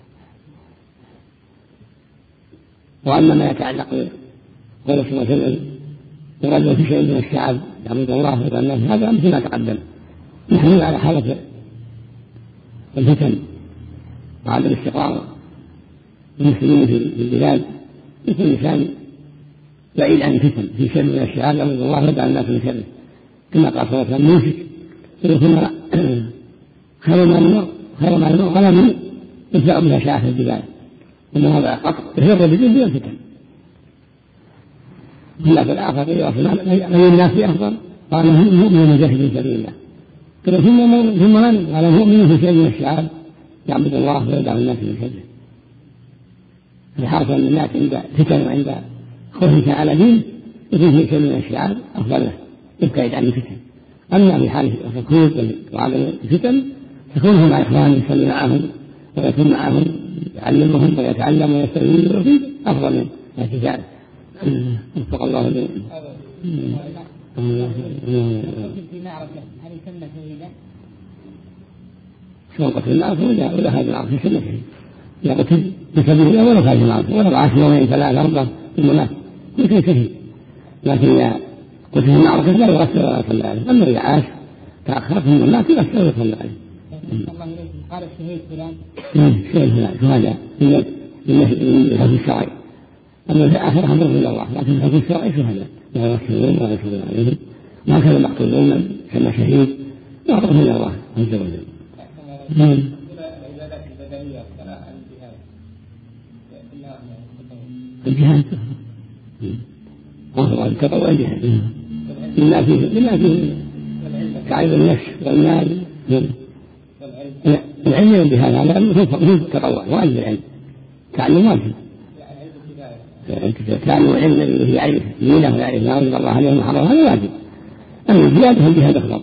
وأما ما يتعلق بقول صلى الله عليه وسلم يرد في شيء من الشعب يعبد الله ويرضى الناس، هذا مثل ما تقدم. نحن على حالة الفتن وعدم الاستقرار المسلمين في البلاد، مثل الإنسان بعيد عن الفتن في شر من الشعاب يعبد الله ويرضى الناس من شره، كما قال صلى الله عليه وسلم موشك ثم خير ما المرء خير ما المرء غنم يتبع بها شاع في الجبال، ومن هذا قطع يفر بدين بلا فتن. إلا في الآخر أي الناس أفضل قال المؤمن مجاهد في سبيل الله. ثم من قال المؤمن في شيء من الشعاب يعبد الله ويدع الناس من شره. فحاصل أن الناس عند فتن وعند خوفك على دين يكون في شيء من الشعاب أفضل له يبتعد عن الفتن. أما في حال السكوت وعدم الفتن تكونه مع إخوانه يصلي معهم ويكون معهم يعلمهم ويتعلم ويستفيد ويفيد أفضل من الاعتزال. وفق الله لي. في معركة هل يسمى شهيدا؟ سواء قتل المعركة ولا ولا هذه المعركة يسمى شهيد. إذا قتل في سبيل الله ولا خارج المعركة ولا عشر يومين ثلاثة أربعة ثم مات يكون شهيد. لكن إذا قتل في المعركة لا يغسل ولا يصلى عليه. أما إذا عاش تأخر ثم مات يغسل ولا يصلى عليه. قال الشهيد فلان. شهيد فلان شهداء من الحكم الشرعي. أما في آخر أمر إلى الله، لكن الحكم الشرعي شهداء لا يغسلون ولا يصلون عليهم. ما كان مقتولون من كما شهيد يعرف إلى الله عز وجل. الجهاد وهو التقوى الجهاد بما فيه بما فيه تعب النفس والمال. العلم والجهاد هذا هو التقوى واجب العلم، تعلم واجب، تعلم العلم الذي يعرف دينه ويعرف ما أنزل الله عليه وحرمه هذا واجب. أما الجهاد هو الجهاد أفضل.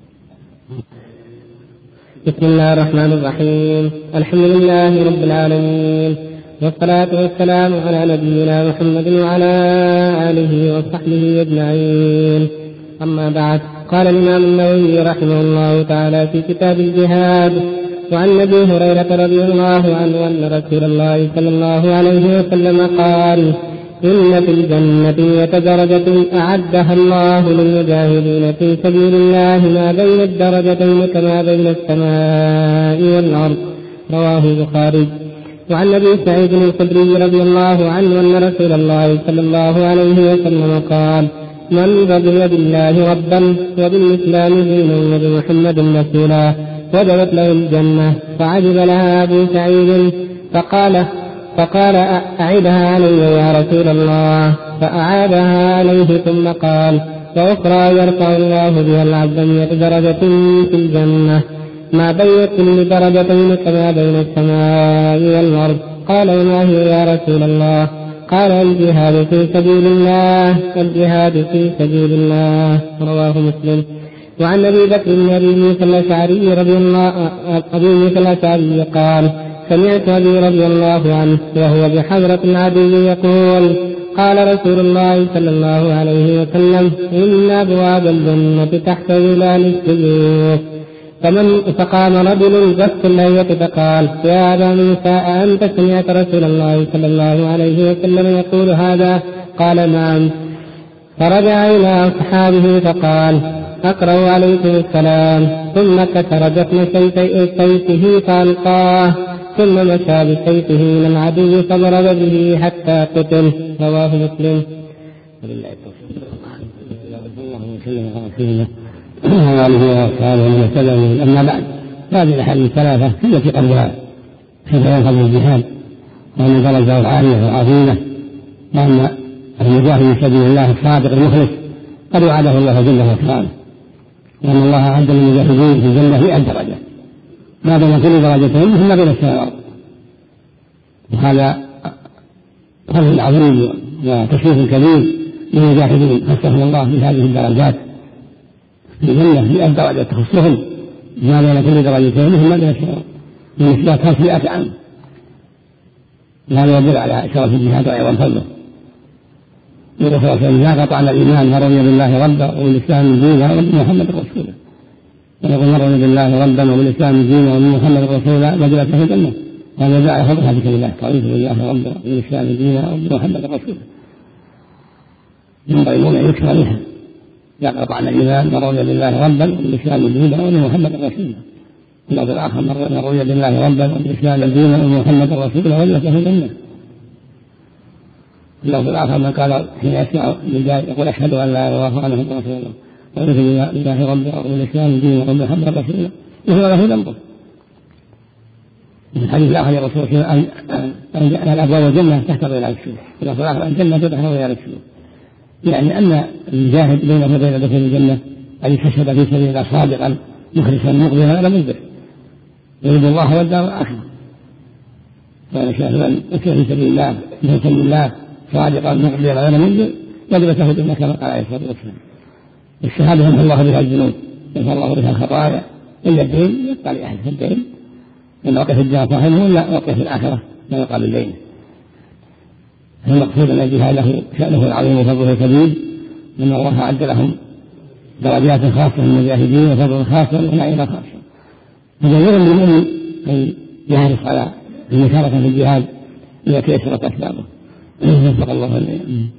بسم الله الرحمن الرحيم. الحمد لله رب العالمين، والصلاة والسلام على نبينا محمد وعلى آله وصحبه أجمعين. أما بعد، قال الإمام النووي رحمه الله تعالى في كتاب الجهاد: وعن أبي هريرة رضي الله عنه أن رسول الله صلى الله عليه وسلم قال: إن في الجنة درجة أعدها الله للمجاهدين في سبيل الله ما بين الدرجتين كما بين السماء والأرض. رواه البخاري. وعن أبي سعيد الخدري رضي الله عنه أن رسول الله صلى الله عليه وسلم قال: من رضي بالله ربا وبالإسلام دينا وبمحمد رسولا وجبت له الجنة. فعجب لها أبو سعيد فقال فقال أعدها علي يا رسول الله، فأعادها عليه ثم قال: وأخرى يرفع الله بها العبد مئة درجة في الجنة ما بين كل درجتين كما بين السماء والأرض. قال: وما هي يا رسول الله؟ قال: الجهاد في سبيل الله الجهاد في سبيل الله. رواه مسلم. وعن أبي بكر بن أبي موسى الأشعري رضي الله أبي موسى الأشعري قال: سمعت أبي رضي الله عنه وهو بحضرة العدو يقول: قال رسول الله صلى الله عليه وسلم: إن أبواب الجنة تحت ظلال السيوف. فمن فقام رجل بث الليلة فقال: يا أبا موسى أأنت سمعت رسول الله صلى الله عليه وسلم يقول هذا؟ قال: نعم. فرجع إلى أصحابه فقال: أقرأ عليكم السلام. ثم كسر جفن سيفه فألقاه، ثم مشى بسيفه إلى العدو فضرب به حتى قتل. رواه مسلم. ولله التوفيق. اللهم صل على رسول الله وعلى آله وصحبه وسلم. أما بعد، هذه الأحاديث الثلاثة التي قبلها كيف ينقض الجهاد، وأن درجة عالية وعظيمة، وأن المجاهد في سبيل الله الصادق المخلص قد وعده الله جل وعلا، وأن الله أعد للمجاهدين في الجنة مئة درجة، ما بين كل درجتين مثل ما بين السماء والأرض. وهذا فضل عظيم وتشريف كبير للمجاهدين، خصهم الله بهذه الدرجات في الجنة مئة درجة تخصهم ما بين كل درجتين مثل ما بين السماء، من إثبات خمسمائة عام. وهذا يدل على شرف الجهاد وأيضا فضله. يقول صلى الله عليه وسلم: قطعنا الإيمان ورضي بالله ربا وبالإسلام دينا وبمحمد رسولا. ويقول: من رضي بالله ربا وبالإسلام دينا وبمحمد رسولا وجلس في الجنة. وهذا جاء فضلها بكلمة الله: رضيت بالله ربا وبالإسلام دينا وبمحمد رسولا. ينبغي المؤمن أن يكثر منها. جاء قطعنا الإيمان ورضي بالله ربا وبالإسلام دينا وبمحمد رسولا. اللفظ الآخر: من رضي بالله ربا وبالإسلام دينا وبمحمد رسولا وجلس في الجنة. اللفظ الآخر: من قال حين يسمع بالجاي يقول: أشهد أن لا إله إلا الله وأن محمدا رسول الله ورضي بالله ربا وبالإسلام دينا وبمحمد رسول الله يغفر له ذنبه. من الحديث الآخر: يا رسول الله أن أبواب الجنة تحت ظلال السيوف. اللفظ الآخر: الجنة تحت ظلال السيوف. يعني أن المجاهد بينه وبين دخول الجنة أن يستشهد في سبيل الله صادقا مخلصا مقبلا على مدبر يريد الله والدار الآخرة. كان شاهدا يكفي في سبيل الله في سبيل الله صادقا مقبلا على مدبر وجب تهد إنك كما قال عليه الصلاة والسلام. الشهادة يمحو الله بها الذنوب، يمحو الله بها الخطايا، إلا الدين يبقى لأحد في الدين، إن وقف الدين صاحبه ولا وقف في الآخرة لا يقال الدين. المقصود أن الجهاد له شأنه العظيم وفضله الكبير، أن الله أعد لهم درجات خاصة للمجاهدين وفضل خاصة ونعيم خاصة. فجميع المؤمن أن يحرص على المشاركة في الجهاد إذا تيسرت أسبابه. وفق الله عليه.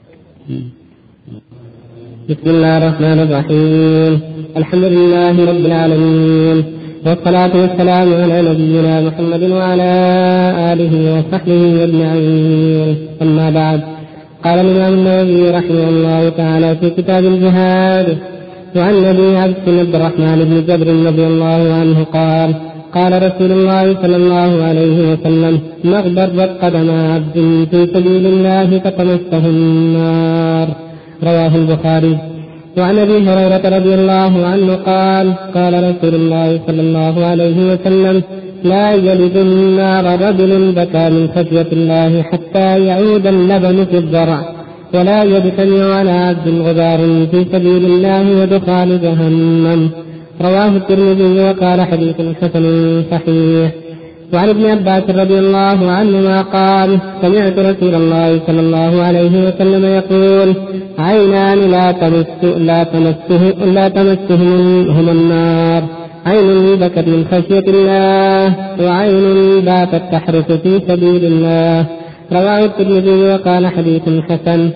بسم الله الرحمن الرحيم. الحمد لله رب العالمين، والصلاة والسلام على نبينا محمد وعلى آله وصحبه أجمعين. أما بعد، قال الإمام النووي رحمه الله تعالى في كتاب الجهاد: وعن أبي عبد الرحمن بن جبر رضي الله عنه قال: قال رسول الله صلى الله عليه وسلم: ما اغبرت قدم عبد في سبيل الله فتمسه النار. رواه البخاري. وعن ابي هريره رضي الله عنه قال: قال رسول الله صلى الله عليه وسلم: لا يلد النار رجل بكى من خشيه الله حتى يعود اللبن في الضرع، ولا يجتمع على عبد غبار في سبيل الله ودخان جهنم. رواه الترمذي وقال: حديث حسن صحيح. وعن ابن عباس رضي الله عنهما قال: سمعت رسول الله صلى الله عليه وسلم يقول: عينان لا تمسه لا تمسه لا تمسهما النار، عين بكت من خشية الله، وعين باتت تحرس في سبيل الله. رواه الترمذي وقال: حديث حسن.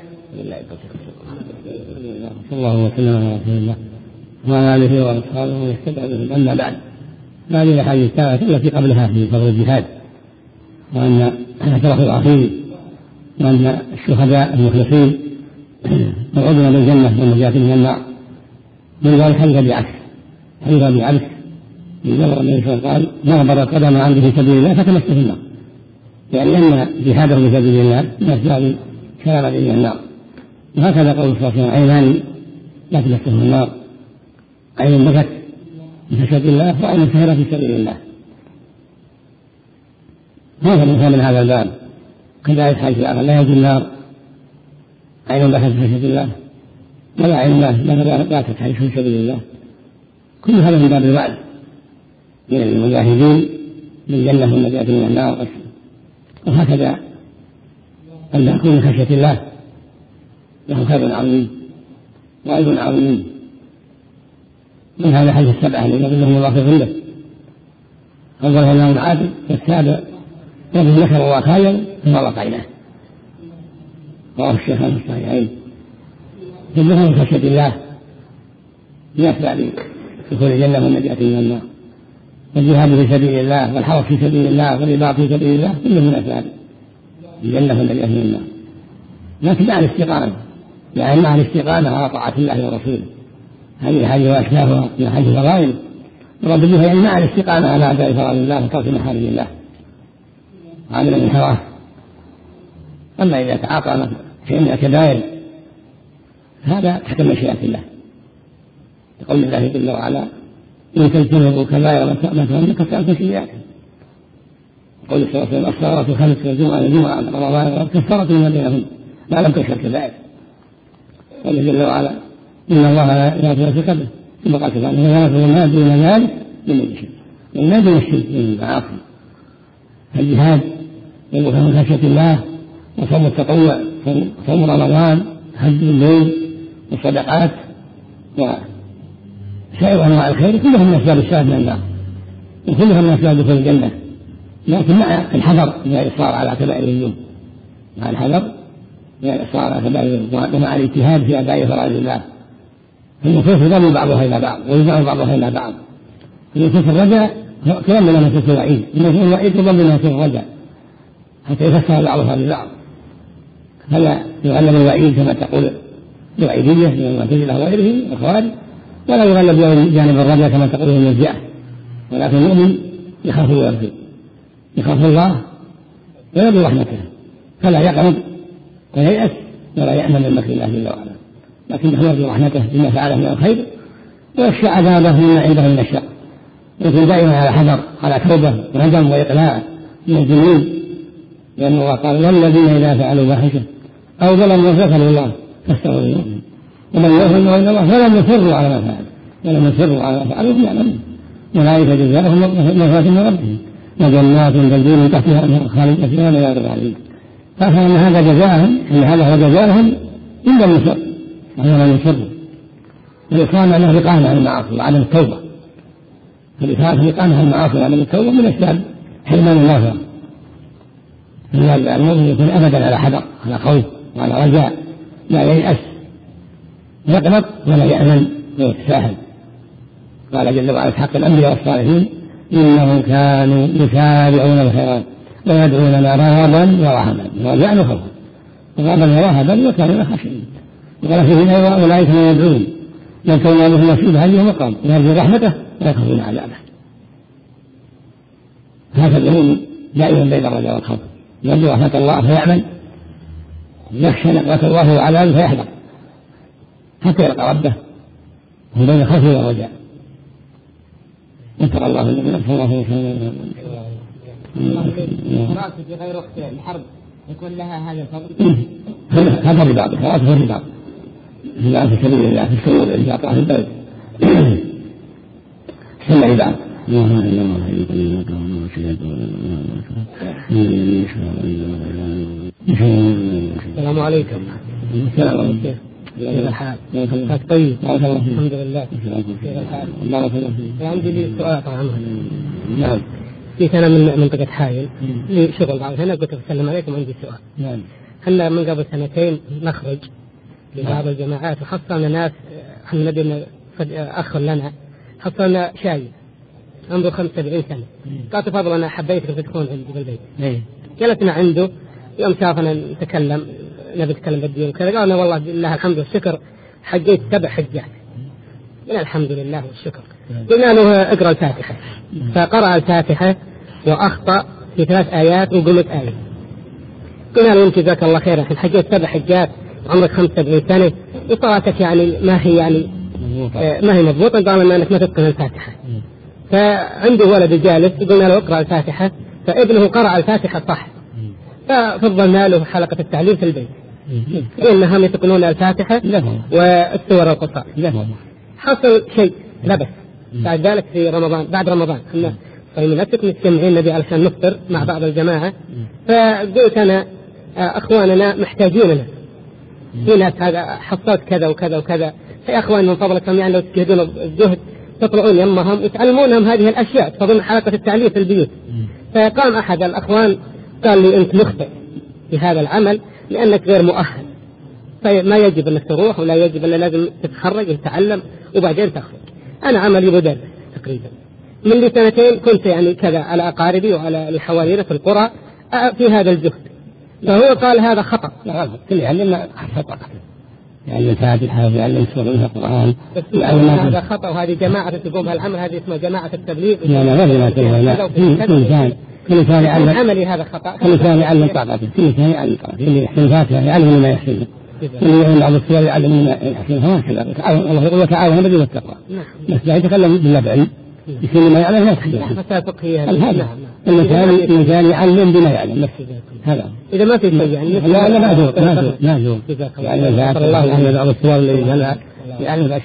صلى الله وسلم على رسول الله وعلى آله وأصحابه ومن اهتدى بهم. أما بعد، هذه الأحاديث الثلاثة التي قبلها في فضل الجهاد، وأن شرف العظيم، وأن الشهداء المخلصين موعودون بالجنة والنجاة من النار. من ذلك حديث أبي عبس حديث أبي عبس من جبر النبي صلى الله عليه وسلم: قال: نغبر قدم عنده في سبيل الله فتمسه النار. يعني أن جهاده في سبيل الله من أسباب سلامة من النار. وهكذا قول صلى الله عليه وسلم: عينان لا تمسهما النار، عين بكت من خشية الله وعين سهرة في سبيل الله. هذا المثال من هذا الباب. كذلك حديث الآخر: لا يجوز النار عين بكت من خشية الله ولا عين بكت حديث في سبيل الله. كل هذا من باب الوعد من المجاهدين بالجنة والنجاة من النار. وهكذا أن يكون من خشية الله له خير عظيم وأجر عظيم. من هذا حديث السبعة الذين يظلهم الله في ظله: أولها الإمام العادل، والسابع رجل ذكر الله خيرا ثم وقع عيناه. رواه الشيخان في الصحيحين. كلهم من خشية الله من أسباب دخول الجنة والنجاة من النار. والجهاد في سبيل الله والحرص في سبيل الله والرباط في سبيل الله كله من أسباب الجنة والنجاة من النار، لكن مع الاستقامة، يعني مع الاستقامة على طاعة الله ورسوله. هذه هذه وأشباهها من حيث الفضائل يراد بها يعني مع الاستقامة على أداء فرائض الله وترك محارم الله وعمل الانحراف. أما إذا تعاطى شيء من الكبائر هذا تحت مشيئة الله، لقول الله جل وعلا إن تجتنبوا كبائر ما تنهون كفرتم سيئاتكم. قول صلى الله عليه وسلم الصلوات الخمس والجمعة والجمعة رمضان كفارة ما بينهن ما لم تكن كبائر. قال جل وعلا إن الله لا يغفر الذنوب ثم قال سبحانه لا يغفر ما دون ذلك لمن يشاء. ما دون الشرك من المعاصي. الجهاد يبقى من خشية الله وصوم التطوع صوم رمضان حج الليل والصدقات وسائر أنواع الخير كلهم من أسباب الشهادة من النار وكلهم من أسباب دخول الجنة، لكن مع الحذر من الإصرار على كبائر الذنوب، مع الحذر من الإصرار على كبائر الذنوب ومع الاجتهاد في أداء فرائض الله. النصوص يضم بعضها إلى بعض ويجمع بعضها إلى بعض. النصوص الرجاء كلام من نصوص الوعيد، النصوص الوعيد يضم من نصوص الرجاء حتى يفسر بعضها ببعض، فلا يغلب الوعيد كما تقول الوعيدية من المعتزلة وغيرهم الخوارج، ولا يغلب جانب الرجاء كما تقول المرجئة، ولكن المؤمن يخاف ويرجو، يخاف الله ويرجو رحمته، فلا يقعد وييأس ولا يأمن من مكر الله جل وعلا، لكنه يرجو رحمته بما فعله من الخير ويخشى عذابه مما عنده من الشر، يكون دائما على حذر على توبة وندم وإقلاع من الذنوب، لأن الله قال والذين إذا فعلوا فاحشة أو ظلموا ذكروا الله فاستغفروا لهم ومن يغفر إلا الله فلم يصروا على ما فعلوا ولم يصروا على ما فعلوا هم يعلمون أولئك جزاؤهم مغفرة من ربهم وجنات تجري من تحتها الأنهار خالدين فيها ولا يغفر عليهم. فأفهم أن هذا جزاءهم أن هذا هو جزاءهم إلا من شر وهو لم يصروا. الإقامة معناه الإقامة عن المعاصي وعدم التوبة، فالإقامة عن المعاصي وعدم التوبة من أسباب حرمان المغفرة. المؤمن يكون أبدا على حذر على خوف وعلى رجاء، لا ييأس يقنط ولا يأمن ويتساهل. قال جل وعلا حق الأنبياء والصالحين إنهم كانوا يسارعون الخيرات ويدعوننا رغبا ورهبا، رجاء وخوفا رغبا ورهبا وكانوا خاشعين. وقال فيه أيضا أولئك من يدعون يلقون له نصيب هذه مقام يرجو رحمته ويخافون عذابه. هذا المؤمن دائما بين الرجاء والخوف، يرجو رحمة الله فيعمل، يخشى نقمة الله وعذابه فيحذر حتى يلقى ربه هو بين الخوف والرجاء. نسأل الله الذي نفسه الله وسلم. قراءة في غير وقت الحرب يكون لها هذا الفضل؟ هذا الرباط، قراءة في الرباط لا في سبيل الله في السرور إذا أطاع في البلد سمى رباط. السلام عليكم. السلام عليكم. كيف الحال؟ طيب الحمد لله. كيف الحال؟ عندي لي سؤال طبعا. نعم. جيت أنا من منطقة حائل لي شغل بعض هنا قلت أسلم عليكم عندي سؤال. نعم. هلا من قبل سنتين نخرج لبعض الجماعات وحصلنا ناس احنا نبي أخ لنا حصلنا شاي عمره خمسة وسبعين سنة قال تفضل أنا حبيتك تكون عندي بالبيت. جلسنا عنده يوم شافنا نتكلم نبي نتكلم بالدين وكذا قالنا والله لله الحمد والشكر حجيت سبع حجات من الحمد لله والشكر. قلنا له اقرأ الفاتحة فقرأ الفاتحة وأخطأ في ثلاث آيات وقلت آية. قلنا له يمكن جزاك الله خير الحين حجيت سبع حجات عمرك خمسة وسبعين سنة وصلاتك يعني ما هي يعني آه ما هي مضبوطة. قال لنا أنك ما تتقن الفاتحة. فعنده ولد جالس قلنا له اقرأ الفاتحة فابنه قرأ الفاتحة صح ففضلنا له حلقة التعليم في البيت إنهم يتقنون الفاتحة والسور القصار. حصل شيء لبس بعد ذلك في رمضان بعد رمضان كنا فمن نفسك متجمعين نبي علشان نفطر مع بعض الجماعة فقلت أنا أخواننا محتاجوننا في ناس هذا حصلت كذا وكذا وكذا يا أخوان من فضلكم يعني لو تجهدون الجهد تطلعون يمهم وتعلمونهم هذه الأشياء تفضلون حلقة التعليم في البيوت. فقام أحد الأخوان قال لي أنت مخطئ في هذا العمل لأنك غير مؤهل فما يجب أنك تروح ولا يجب أن لازم تتخرج وتتعلم وبعدين تخرج. أنا عملي مدرس تقريبا من لي سنتين، كنت يعني كذا على أقاربي وعلى الحوالين في القرى في هذا الجهد، فهو قال هذا خطأ. لا غلط، كل يعلمنا خطأ، يعني الفاتحة ويعلم سورة القرآن. هذا خطأ، وهذه جماعة تقوم بهالعمل، هذه اسمها جماعة التبليغ. لا لا ما تقول كل إنسان يعلم عملي هذا خطأ. كل إنسان يعلم طاقته، كل إنسان يعلم طاقته، اللي يحسن الفاتحة يعلم ما يحسنه، اللي يعلم بعض السور يعلم ما يحسنه، هكذا. الله يقول وتعاونوا بالبر والتقوى. بس لا يتكلم بالله بعلم، يصير ما يعلم ما يتكلم. المثال المثال يعلم بما يعلم هذا. إذا ما في شيء يعني لا لا ما زور ما زور ما زور يعني الله عليه بعض السور اللي يعني